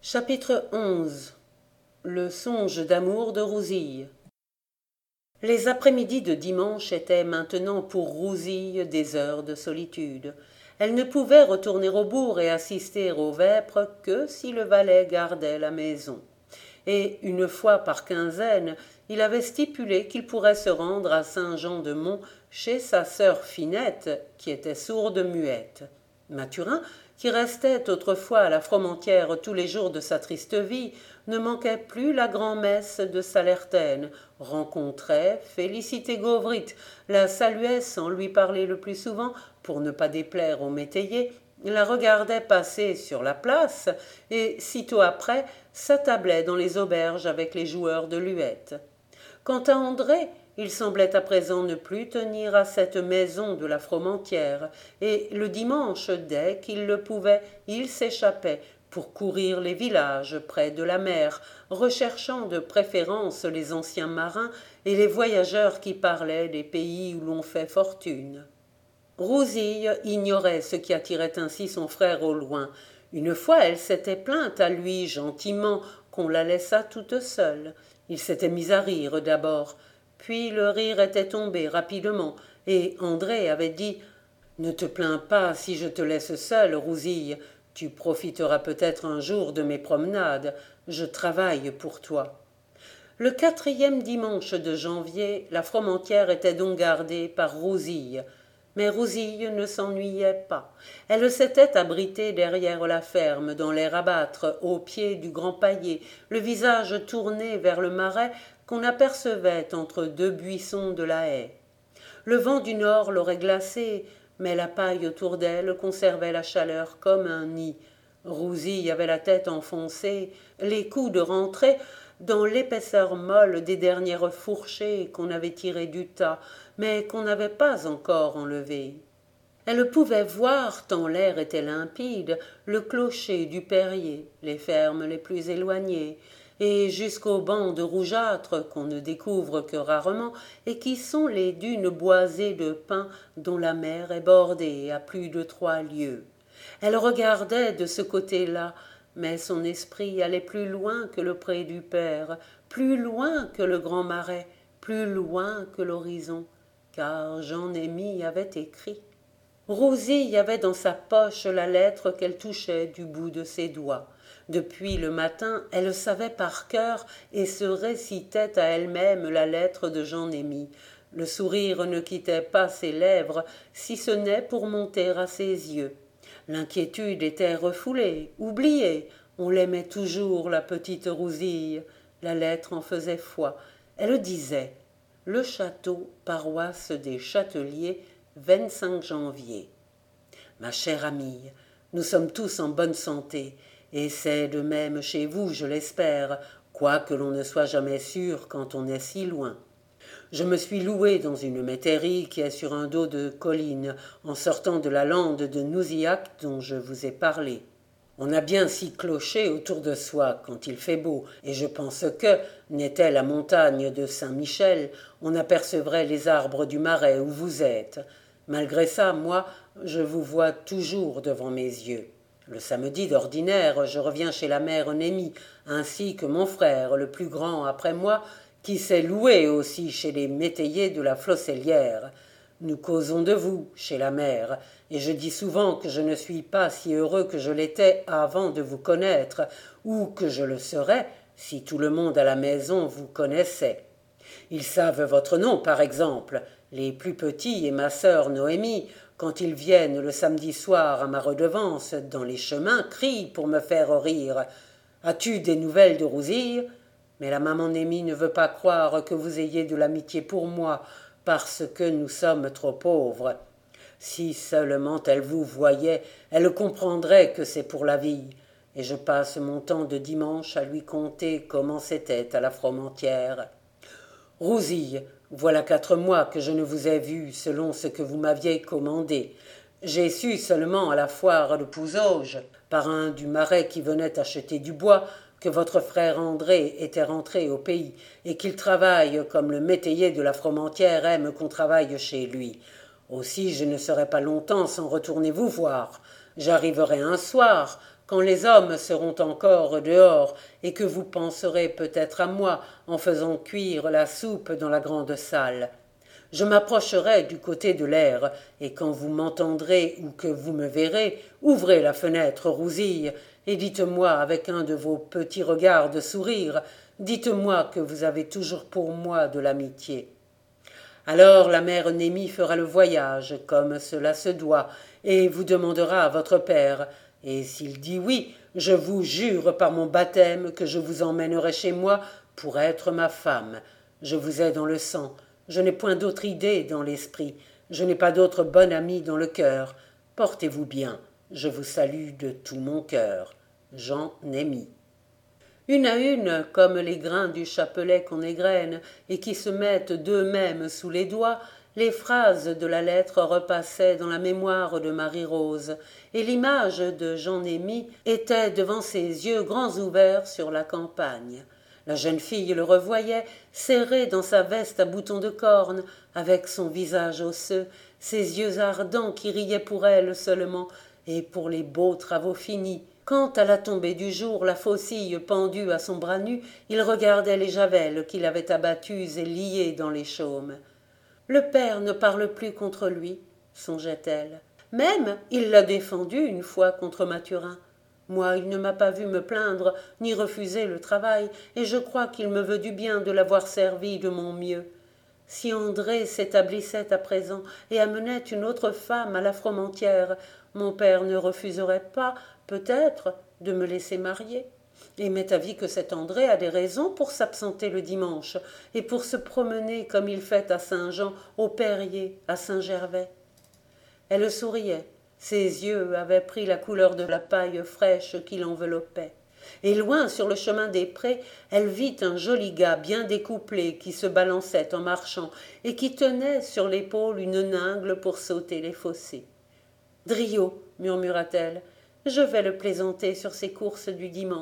Chapitre 11. Le songe d'amour de Rousille. Les après-midi de dimanche étaient maintenant pour Rousille des heures de solitude. Elle ne pouvait retourner au bourg et assister aux vêpres que si le valet gardait la maison. Et une fois par quinzaine, il avait stipulé qu'il pourrait se rendre à Saint-Jean-de-Mont chez sa sœur Finette, qui était sourde-muette. Mathurin, qui restait autrefois à la Fromentieре tous les jours de sa triste vie, ne manquait plus la grand-messe de Salertaine, rencontrait Félicité Gauvrit, la saluait sans lui parler le plus souvent, pour ne pas déplaire aux métayers, la regardait passer sur la place, et sitôt après s'attablait dans les auberges avec les joueurs de luettes. Quant à André, il semblait à présent ne plus tenir à cette maison de la Fromentieре, et le dimanche, dès qu'il le pouvait, il s'échappait pour courir les villages près de la mer, recherchant de préférence les anciens marins et les voyageurs qui parlaient des pays où l'on fait fortune. Rousille ignorait ce qui attirait ainsi son frère au loin. Une fois elle s'était plainte à lui gentiment qu'on la laissât toute seule. Il s'était mis à rire d'abord, puis le rire était tombé rapidement, et André avait dit « Ne te plains pas si je te laisse seule, Rousille. Tu profiteras peut-être un jour de mes promenades. Je travaille pour toi. » Le 4e dimanche de janvier, la Fromentieре était donc gardée par Rousille. Mais Rousille ne s'ennuyait pas. Elle s'était abritée derrière la ferme, dans l'air abattre, au pied du grand paillet, le visage tourné vers le marais qu'on apercevait entre deux buissons de la haie. Le vent du nord l'aurait glacée, mais la paille autour d'elle conservait la chaleur comme un nid. Rousille avait la tête enfoncée, les coudes rentrés dans l'épaisseur molle des dernières fourchées qu'on avait tirées du tas, mais qu'on n'avait pas encore enlevées. Elle pouvait voir, tant l'air était limpide, le clocher du Perrier, les fermes les plus éloignées, et jusqu'aux bandes rougeâtres qu'on ne découvre que rarement et qui sont les dunes boisées de pins dont la mer est bordée à plus de 3 lieues. Elle regardait de ce côté-là, mais son esprit allait plus loin que le pré du Père, plus loin que le grand marais, plus loin que l'horizon, car Jean Aimé avait écrit. Rousille avait dans sa poche la lettre qu'elle touchait du bout de ses doigts. Depuis le matin, elle savait par cœur et se récitait à elle-même la lettre de Jean Aimé. Le sourire ne quittait pas ses lèvres, si ce n'est pour monter à ses yeux. L'inquiétude était refoulée, oubliée. On l'aimait toujours, la petite Rousille. La lettre en faisait foi. Elle disait « Le château, paroisse des Châteliers, 25 janvier. Ma chère amie, nous sommes tous en bonne santé, et c'est de même chez vous, je l'espère, quoique l'on ne soit jamais sûr quand on est si loin. Je me suis loué dans une métairie qui est sur un dos de colline, en sortant de la lande de Nouzillac dont je vous ai parlé. On a bien 6 clochers autour de soi quand il fait beau, et je pense que, n'était la montagne de Saint-Michel, on apercevrait les arbres du marais où vous êtes. Malgré ça, moi, je vous vois toujours devant mes yeux. Le samedi d'ordinaire, je reviens chez la mère Némie, ainsi que mon frère, le plus grand après moi, qui s'est loué aussi chez les métayers de la Flossellière. Nous causons de vous, chez la mère, et je dis souvent que je ne suis pas si heureux que je l'étais avant de vous connaître, ou que je le serais si tout le monde à la maison vous connaissait. Ils savent votre nom, par exemple, les plus petits et ma sœur Noémie, quand ils viennent le samedi soir à ma redevance, dans les chemins, crient pour me faire rire. « As-tu des nouvelles de Rousille ?» Mais la maman Némie ne veut pas croire que vous ayez de l'amitié pour moi, parce que nous sommes trop pauvres. Si seulement elle vous voyait, elle comprendrait que c'est pour la vie. Et je passe mon temps de dimanche à lui conter comment c'était à la Fromentiere. Rousille, voilà 4 mois que je ne vous ai vu selon ce que vous m'aviez commandé. J'ai su seulement à la foire de Pouzauges, par un du marais qui venait acheter du bois, que votre frère André était rentré au pays, et qu'il travaille comme le métayer de la Fromentiere aime qu'on travaille chez lui. Aussi je ne serai pas longtemps sans retourner vous voir. J'arriverai un soir, quand les hommes seront encore dehors et que vous penserez peut-être à moi en faisant cuire la soupe dans la grande salle. Je m'approcherai du côté de l'air, et quand vous m'entendrez ou que vous me verrez, ouvrez la fenêtre, Rousille, et dites-moi avec un de vos petits regards de sourire, dites-moi que vous avez toujours pour moi de l'amitié. Alors la mère Némie fera le voyage, comme cela se doit, et vous demandera à votre père, et s'il dit oui, je vous jure par mon baptême que je vous emmènerai chez moi pour être ma femme. Je vous ai dans le sang, je n'ai point d'autre idée dans l'esprit, je n'ai pas d'autre bonne amie dans le cœur. Portez-vous bien, je vous salue de tout mon cœur. Jean Némie. Une à une, comme les grains du chapelet qu'on égrène et qui se mettent d'eux-mêmes sous les doigts, les phrases de la lettre repassaient dans la mémoire de Marie-Rose, et l'image de Jean Némie était devant ses yeux grands ouverts sur la campagne. La jeune fille le revoyait, serré dans sa veste à boutons de corne, avec son visage osseux, ses yeux ardents qui riaient pour elle seulement, et pour les beaux travaux finis. Quand, à la tombée du jour, la faucille pendue à son bras nu, il regardait les javelles qu'il avait abattues et liées dans les chaumes. Le père ne parle plus contre lui, songeait-elle. Même, il l'a défendu une fois contre Mathurin. Moi, il ne m'a pas vu me plaindre, ni refuser le travail, et je crois qu'il me veut du bien de l'avoir servi de mon mieux. Si André s'établissait à présent et amenait une autre femme à la Fromentieres, mon père ne refuserait pas, peut-être, de me laisser marier. Et m'est avis que cet André a des raisons pour s'absenter le dimanche et pour se promener comme il fait à Saint-Jean, au Perrier, à Saint-Gervais. Elle souriait, ses yeux avaient pris la couleur de la paille fraîche qui l'enveloppait. Et loin sur le chemin des prés, elle vit un joli gars bien découplé qui se balançait en marchant et qui tenait sur l'épaule une ningle pour sauter les fossés. « Drio, murmura-t-elle, je vais le plaisanter sur ses courses du dimanche. »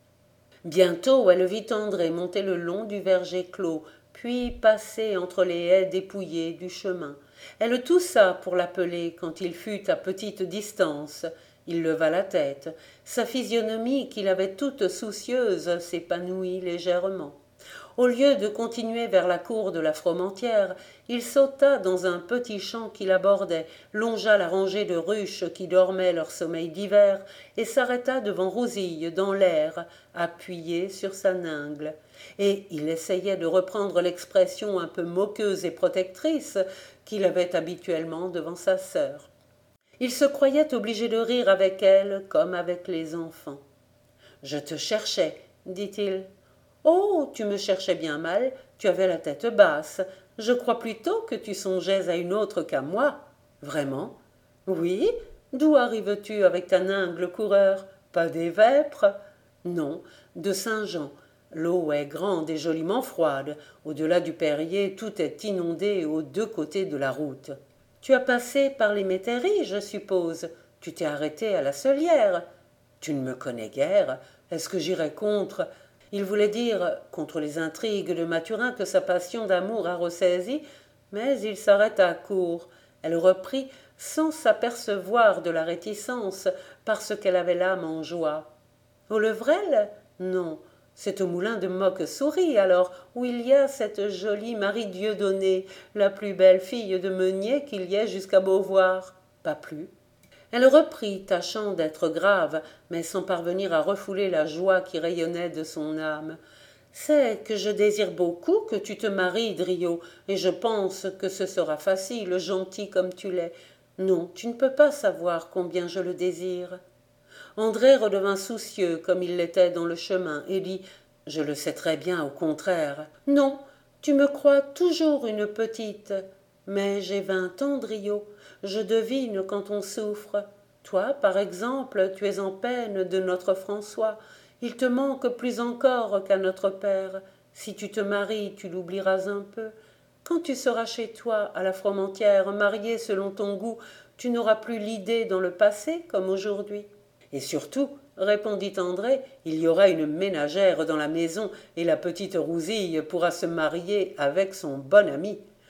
Bientôt elle vit André monter le long du verger clos, puis passer entre les haies dépouillées du chemin. Elle toussa pour l'appeler quand il fut à petite distance. Il leva la tête. Sa physionomie, qu'il avait toute soucieuse, s'épanouit légèrement. Au lieu de continuer vers la cour de la Fromentieres, il sauta dans un petit champ qui l'abordait, longea la rangée de ruches qui dormaient leur sommeil d'hiver et s'arrêta devant Rousille dans l'air, appuyé sur sa ningle. Et il essayait de reprendre l'expression un peu moqueuse et protectrice qu'il avait habituellement devant sa sœur. Il se croyait obligé de rire avec elle comme avec les enfants. « Je te cherchais, dit-il. Oh, tu me cherchais bien mal, tu avais la tête basse. Je crois plutôt que tu songeais à une autre qu'à moi. Vraiment? Oui? D'où arrives-tu avec ta ningle, coureur? Pas des vêpres? Non, de Saint-Jean. L'eau est grande et joliment froide. Au-delà du Perrier, tout est inondé aux deux côtés de la route. Tu as passé par les métairies, je suppose. Tu t'es arrêté à la Solière. Tu ne me connais guère. Est-ce que j'irais contre? Il voulait dire contre les intrigues de Mathurin que sa passion d'amour a ressaisi, mais il s'arrêta court. Elle reprit sans s'apercevoir de la réticence, parce qu'elle avait l'âme en joie. Au Levrel? Non, c'est au moulin de Moque-Souris, alors, où il y a cette jolie Marie Dieudonnée, la plus belle fille de meunier qu'il y ait jusqu'à Beauvoir. Pas plus. Elle reprit, tâchant d'être grave, mais sans parvenir à refouler la joie qui rayonnait de son âme. « C'est que je désire beaucoup que tu te maries, Drio, et je pense que ce sera facile, gentil comme tu l'es. Non, tu ne peux pas savoir combien je le désire. » André redevint soucieux comme il l'était dans le chemin, et dit « Je le sais très bien, au contraire. »« Non, tu me crois toujours une petite. » Mais j'ai 20 ans, Drio. Je devine quand on souffre. Toi, par exemple, tu es en peine de notre François. Il te manque plus encore qu'à notre père. Si tu te maries, tu l'oublieras un peu. Quand tu seras chez toi, à la Fromentieres, marié selon ton goût, tu n'auras plus l'idée dans le passé comme aujourd'hui. Et surtout, répondit André, il y aura une ménagère dans la maison et la petite Rousille pourra se marier avec son bon ami.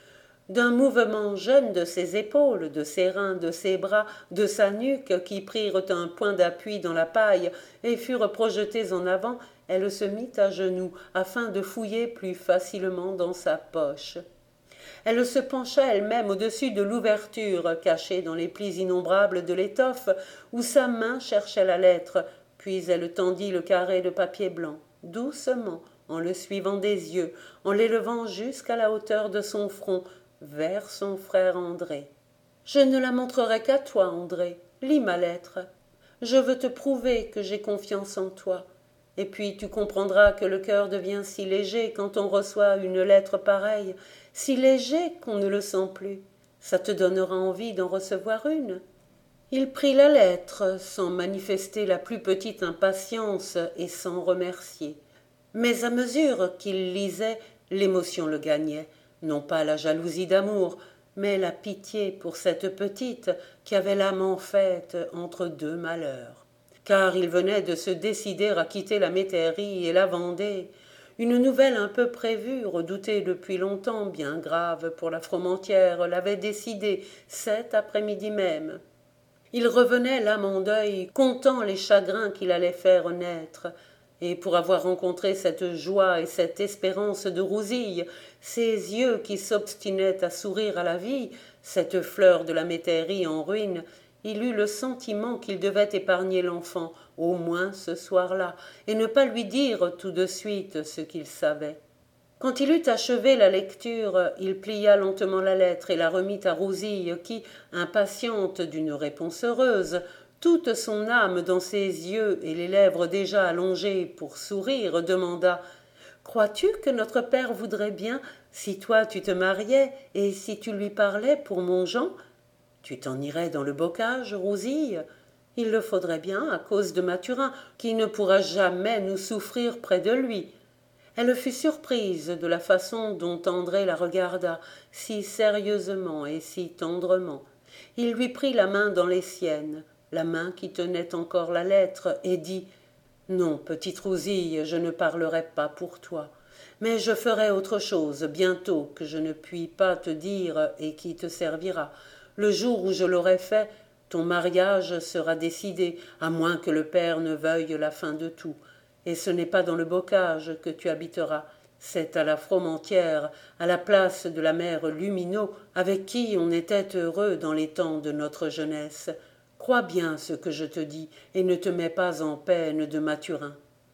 d'un mouvement jeune de ses épaules, de ses reins, de ses bras, de sa nuque, qui prirent un point d'appui dans la paille et furent projetés en avant, elle se mit à genoux, afin de fouiller plus facilement dans sa poche. Elle se pencha elle-même au-dessus de l'ouverture, cachée dans les plis innombrables de l'étoffe, où sa main cherchait la lettre, puis elle tendit le carré de papier blanc, doucement, en le suivant des yeux, en l'élevant jusqu'à la hauteur de son front, vers son frère André. « Je ne la montrerai qu'à toi, André. Lis ma lettre. Je veux te prouver que j'ai confiance en toi. Et puis tu comprendras que le cœur devient si léger quand on reçoit une lettre pareille, si léger qu'on ne le sent plus. Ça te donnera envie d'en recevoir une. » Il prit la lettre, sans manifester la plus petite impatience et sans remercier. Mais à mesure qu'il lisait, l'émotion le gagnait, non pas la jalousie d'amour, mais la pitié pour cette petite qui avait l'âme en fête entre deux malheurs. Car il venait de se décider à quitter la métairie et la Vendée, une nouvelle un peu prévue, redoutée depuis longtemps, bien grave pour la Fromentieре, l'avait décidé cet après-midi même. Il revenait l'âme en deuil, comptant les chagrins qu'il allait faire naître, et pour avoir rencontré cette joie et cette espérance de Rousille, ces yeux qui s'obstinaient à sourire à la vie, cette fleur de la métairie en ruine, il eut le sentiment qu'il devait épargner l'enfant, au moins ce soir-là, et ne pas lui dire tout de suite ce qu'il savait. Quand il eut achevé la lecture, il plia lentement la lettre et la remit à Rousille qui, impatiente d'une réponse heureuse, toute son âme dans ses yeux et les lèvres déjà allongées pour sourire, demanda « Crois-tu que notre père voudrait bien, si toi tu te mariais et si tu lui parlais pour mon Jean ? Tu t'en irais dans le bocage, Rousille ? Il le faudrait bien à cause de Mathurin, qui ne pourra jamais nous souffrir près de lui. » Elle fut surprise de la façon dont André la regarda, si sérieusement et si tendrement. Il lui prit la main dans les siennes, la main qui tenait encore la lettre, et dit « Non, petite Rousille, je ne parlerai pas pour toi, mais je ferai autre chose bientôt que je ne puis pas te dire et qui te servira. Le jour où je l'aurai fait, ton mariage sera décidé, à moins que le père ne veuille la fin de tout. Et ce n'est pas dans le bocage que tu habiteras, c'est à la Fromentieре, à la place de la mère Lumineau, avec qui on était heureux dans les temps de notre jeunesse. Crois bien ce que je te dis, et ne te mets pas en peine de Mathurin. »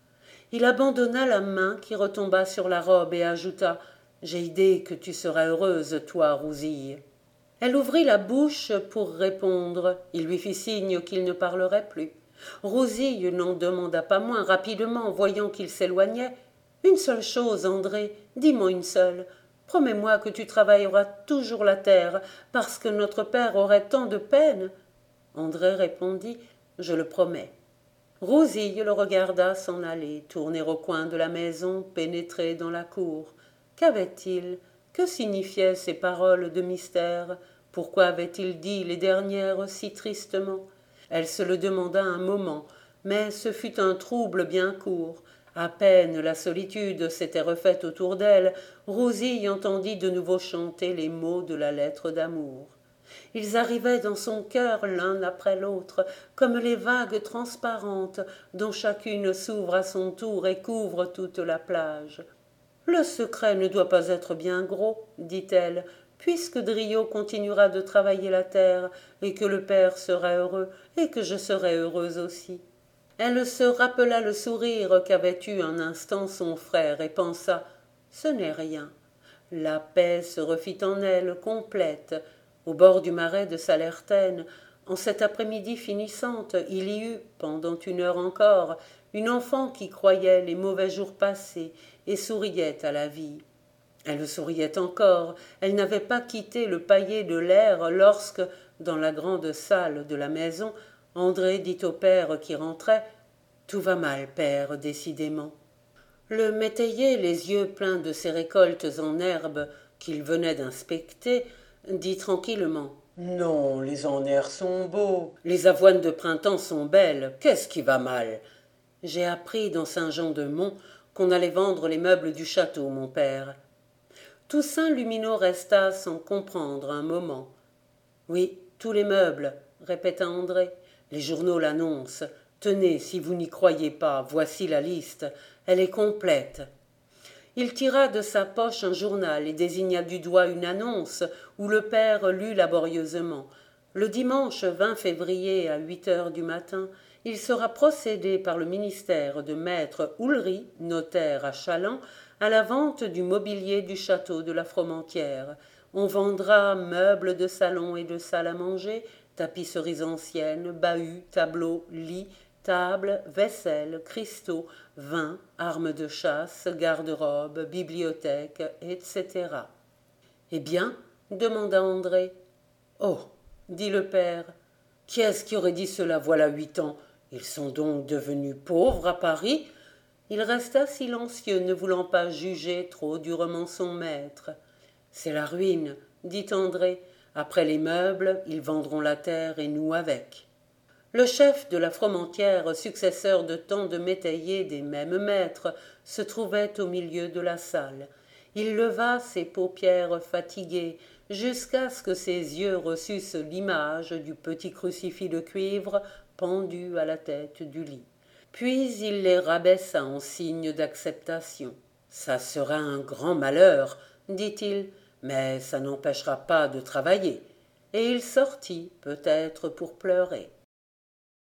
Il abandonna la main qui retomba sur la robe et ajouta « J'ai idée que tu seras heureuse, toi, Rousille. » Elle ouvrit la bouche pour répondre. Il lui fit signe qu'il ne parlerait plus. Rousille n'en demanda pas moins, rapidement, voyant qu'il s'éloignait. « Une seule chose, André, dis-moi une seule. Promets-moi que tu travailleras toujours la terre, parce que notre père aurait tant de peine. » André répondit « Je le promets. » Rousille le regarda s'en aller, tourner au coin de la maison, pénétrer dans la cour. Qu'avait-il? Que signifiaient ces paroles de mystère? Pourquoi avait-il dit les dernières si tristement? Elle se le demanda un moment, mais ce fut un trouble bien court. À peine la solitude s'était refaite autour d'elle, Rousille entendit de nouveau chanter les mots de la lettre d'amour. Ils arrivaient dans son cœur l'un après l'autre, comme les vagues transparentes dont chacune s'ouvre à son tour et couvre toute la plage. « Le secret ne doit pas être bien gros, dit-elle, puisque Driot continuera de travailler la terre, et que le père sera heureux, et que je serai heureuse aussi. » Elle se rappela le sourire qu'avait eu un instant son frère, et pensa « Ce n'est rien. » La paix se refit en elle, complète. Au bord du marais de Salertaine, en cet après-midi finissante, il y eut, pendant 1 heure encore, une enfant qui croyait les mauvais jours passés et souriait à la vie. Elle souriait encore, elle n'avait pas quitté le paillé de l'air lorsque, dans la grande salle de la maison, André dit au père qui rentrait « Tout va mal, père, décidément. » Le métayer, les yeux pleins de ses récoltes en herbe qu'il venait d'inspecter, dit tranquillement « Non, les enhers sont beaux, les avoines de printemps sont belles, qu'est-ce qui va mal? J'ai appris dans Saint-Jean-de-Mont qu'on allait vendre les meubles du château, mon père. » Toussaint Lumineau resta sans comprendre un moment. Oui, tous les meubles, répéta André. Les journaux l'annoncent. Tenez, si vous n'y croyez pas, voici la liste. Elle est complète. Il tira de sa poche un journal et désigna du doigt une annonce où le père lut laborieusement. Le dimanche 20 février à 8 heures du matin, il sera procédé par le ministère de maître Houlry, notaire à Châlons, à la vente du mobilier du château de la Fromentieère. On vendra meubles de salon et de salle à manger, tapisseries anciennes, bahuts, tableaux, lits, tables, vaisselle, cristaux, vin, armes de chasse, garde-robe, bibliothèque, etc. Eh bien, demanda André. Oh, dit le père, qui est-ce qui aurait dit cela voilà 8 ans? Ils sont donc devenus pauvres à Paris? Il resta silencieux, ne voulant pas juger trop durement son maître. C'est la ruine, dit André. Après les meubles, ils vendront la terre et nous avec. Le chef de la Fromentieère, successeur de tant de métayers des mêmes maîtres, se trouvait au milieu de la salle. Il leva ses paupières fatiguées jusqu'à ce que ses yeux reçussent l'image du petit crucifix de cuivre pendu à la tête du lit. Puis il les rabaissa en signe d'acceptation. Ça sera un grand malheur, dit-il, mais ça n'empêchera pas de travailler. Et il sortit, peut-être pour pleurer.